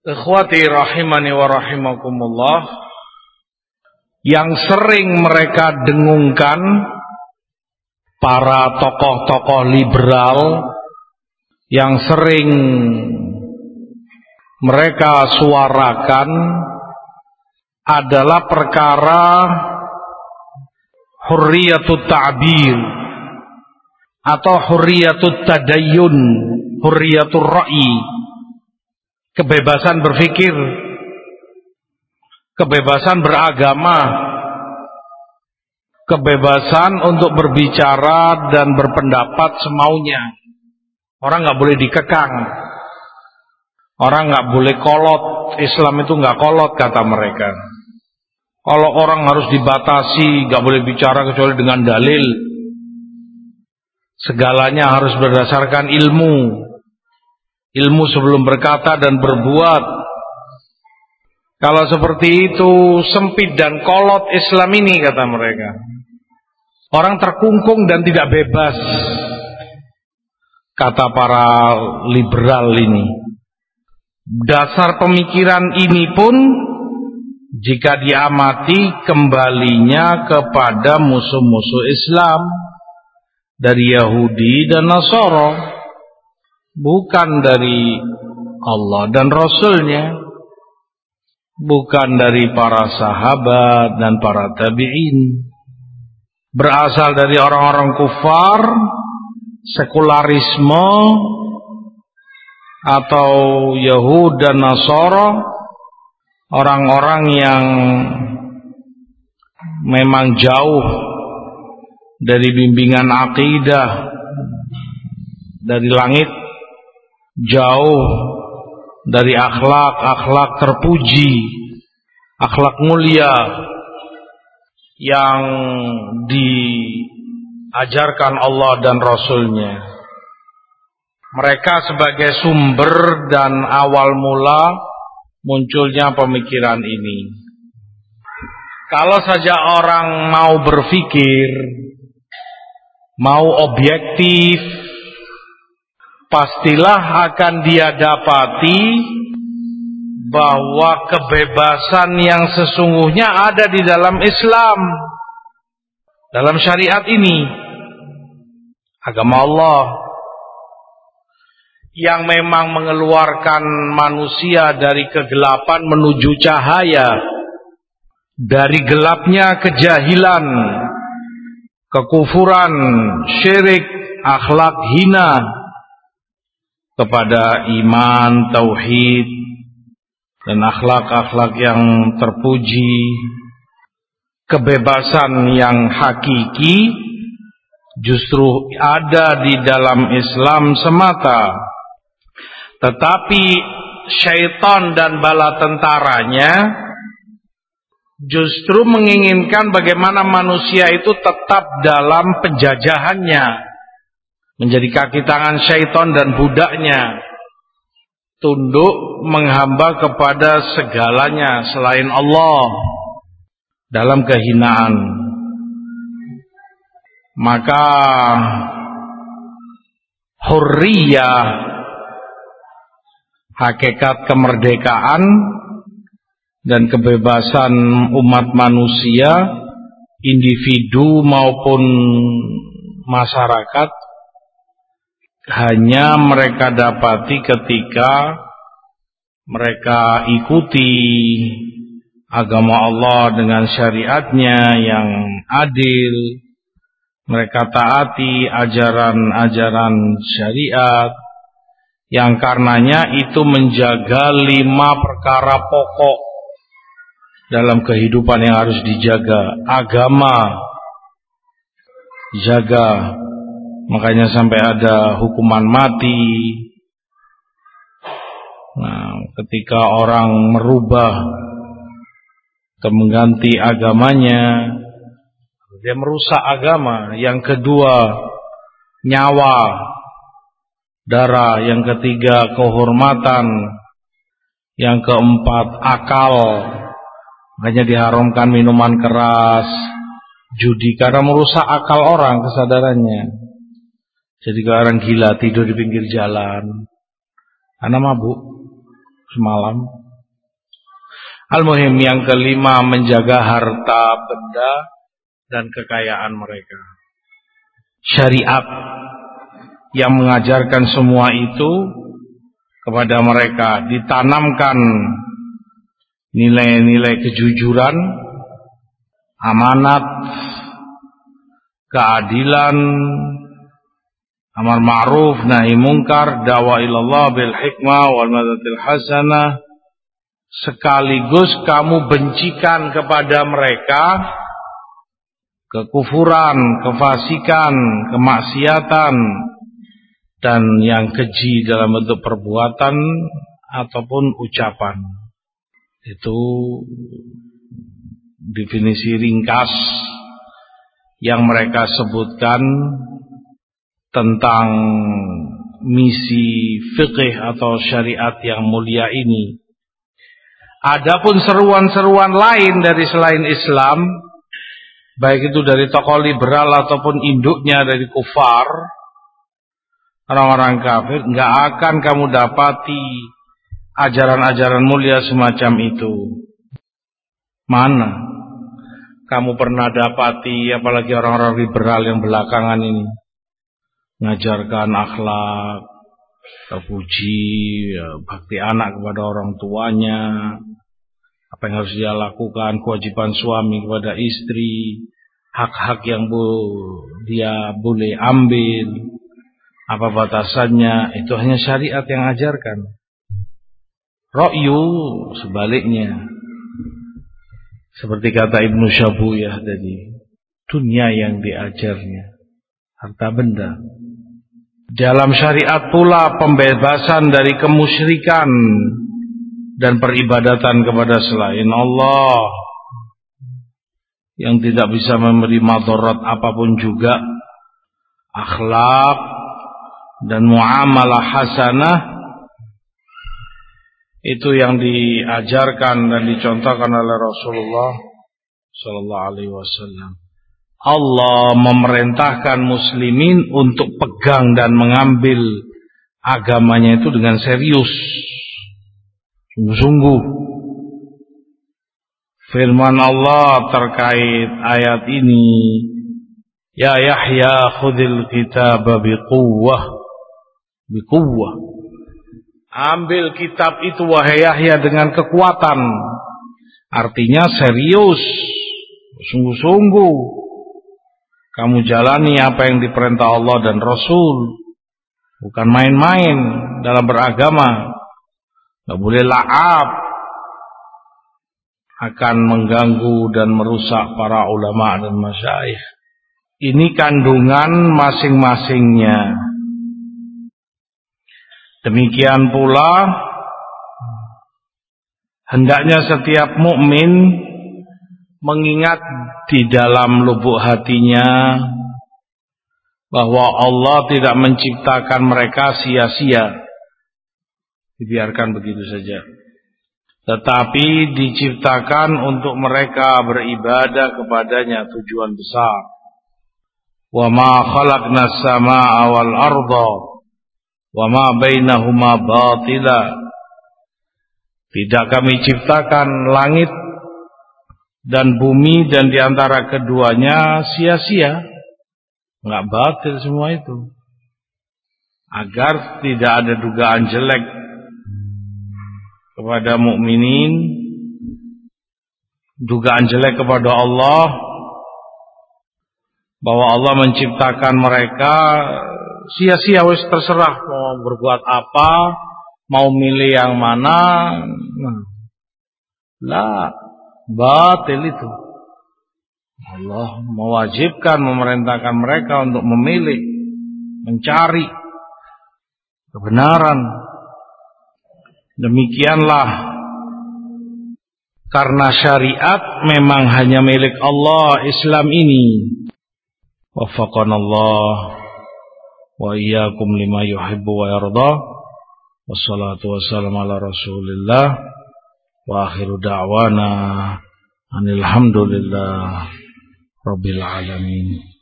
Ikhwati rahimani wa rahimakumullah, yang sering mereka dengungkan para tokoh-tokoh liberal, yang sering mereka suarakan adalah perkara hurriyatut ta'bir atau hurriyatut tadayyun, hurriyatur ra'i, kebebasan berpikir, kebebasan beragama, kebebasan untuk berbicara dan berpendapat semaunya. Orang nggak boleh dikekang, orang nggak boleh kolot. Islam itu nggak kolot, kata mereka. Kalau orang harus dibatasi, nggak boleh bicara kecuali dengan dalil. Segalanya harus berdasarkan ilmu. Ilmu sebelum berkata dan berbuat. Kalau seperti itu sempit dan kolot Islam ini, kata mereka. Orang terkungkung dan tidak bebas, kata para liberal ini. Dasar pemikiran ini pun jika diamati kembalinya kepada musuh-musuh Islam dari Yahudi dan Nasara, bukan dari Allah dan Rasulnya, bukan dari para sahabat dan para tabi'in. Berasal dari orang-orang kufar, sekularisme, atau Yahud dan Nasara, orang-orang yang memang jauh dari bimbingan akidah dari langit, jauh dari akhlak terpuji, akhlak mulia yang diajarkan Allah dan Rasulnya. Mereka sebagai sumber dan awal mula munculnya pemikiran ini. Kalau saja orang mau berpikir, mau objektif, pastilah akan dia dapati bahwa kebebasan yang sesungguhnya ada di dalam Islam, dalam syariat ini, agama Allah, yang memang mengeluarkan manusia dari kegelapan menuju cahaya, dari gelapnya kejahilan, kekufuran, syirik, akhlak hina, kepada iman, tauhid, dan akhlak-akhlak yang terpuji. Kebebasan yang hakiki justru ada di dalam Islam semata. Tetapi syaitan dan bala tentaranya justru menginginkan bagaimana manusia itu tetap dalam penjajahannya, menjadi kaki tangan syaitan dan budaknya, tunduk menghamba kepada segalanya selain Allah dalam kehinaan. Maka hurriyah, hakikat kemerdekaan dan kebebasan umat manusia, individu maupun masyarakat, hanya mereka dapati ketika mereka ikuti agama Allah dengan syariatnya yang adil, mereka taati ajaran-ajaran syariat, yang karenanya itu menjaga 5 perkara pokok dalam kehidupan yang harus dijaga. Agama jaga, makanya sampai ada hukuman mati. Nah, ketika orang merubah atau mengganti agamanya, dia merusak agama. Yang kedua, nyawa, darah. Yang ketiga, kehormatan. Yang keempat, akal. Makanya diharamkan minuman keras, judi, karena merusak akal orang, kesadarannya. Jadi kalau orang gila tidur di pinggir jalan karena mabuk, semalam. Al-muhim yang kelima, menjaga harta benda dan kekayaan mereka. Syariat yang mengajarkan semua itu kepada mereka, ditanamkan nilai-nilai kejujuran, amanat, keadilan, amar ma'ruf nahi mungkar, dakwah ilallah bil hikmah wal mau'izatil hasanah. Sekaligus kamu bencikan kepada mereka kekufuran, kefasikan, kemaksiatan, dan yang keji dalam bentuk perbuatan ataupun ucapan. Itu definisi ringkas yang mereka sebutkan tentang misi fikih atau syariat yang mulia ini. Adapun seruan-seruan lain dari selain Islam, baik itu dari tokoh liberal ataupun induknya dari kufar, orang-orang kafir, nggak akan kamu dapati ajaran-ajaran mulia semacam itu. Mana kamu pernah dapati, apalagi orang-orang liberal yang belakangan ini, mengajarkan akhlak, terpuji, bakti anak kepada orang tuanya, apa yang harus dia lakukan, kewajiban suami kepada istri, hak-hak yang dia boleh ambil, apa batasannya, itu hanya syariat yang ajarkan. Ra'yu sebaliknya, seperti kata Ibnu Syabuyah tadi, dunia yang diajarnya, harta benda. Dalam syariat pula pembebasan dari kemusyrikan dan peribadatan kepada selain Allah yang tidak bisa memberi madarat apapun juga. Akhlak dan muamalah hasanah itu yang diajarkan dan dicontohkan oleh Rasulullah sallallahu alaihi wasallam. Allah memerintahkan muslimin untuk pegang dan mengambil agamanya itu dengan serius, sungguh-sungguh. Firman Allah terkait ayat ini, ya Yahya khudil kitaba biquwwah, ambil kitab itu wahai Yahya dengan kekuatan. Artinya serius, sungguh-sungguh kamu jalani apa yang diperintah Allah dan Rasul. Bukan main-main dalam beragama. Tidak boleh la'ab, akan mengganggu dan merusak para ulama dan masyayikh. Ini kandungan masing-masingnya. Demikian pula hendaknya setiap mukmin mengingat di dalam lubuk hatinya bahwa Allah tidak menciptakan mereka sia-sia, dibiarkan begitu saja, tetapi diciptakan untuk mereka beribadah kepadanya, tujuan besar. Wa ma khalaqnas samaa'a wal arda wa ma bainahuma batila. Tidak kami ciptakan langit dan bumi dan diantara keduanya sia-sia, nggak batil semua itu, agar tidak ada dugaan jelek kepada mukminin, dugaan jelek kepada Allah, bahwa Allah menciptakan mereka sia-sia, wis terserah mau berbuat apa, mau milih yang mana, lah, batil itu. Allah mewajibkan, memerintahkan mereka untuk memilih, mencari kebenaran. Demikianlah, karena syariat memang hanya milik Allah Islam ini. Waffaqanallah wa iyyakum lima yuhibbu wa yarda. Wassalatu wassalamu ala Rasulillah. Wa akhiru da'wana anil hamdulillah rabbil alamin.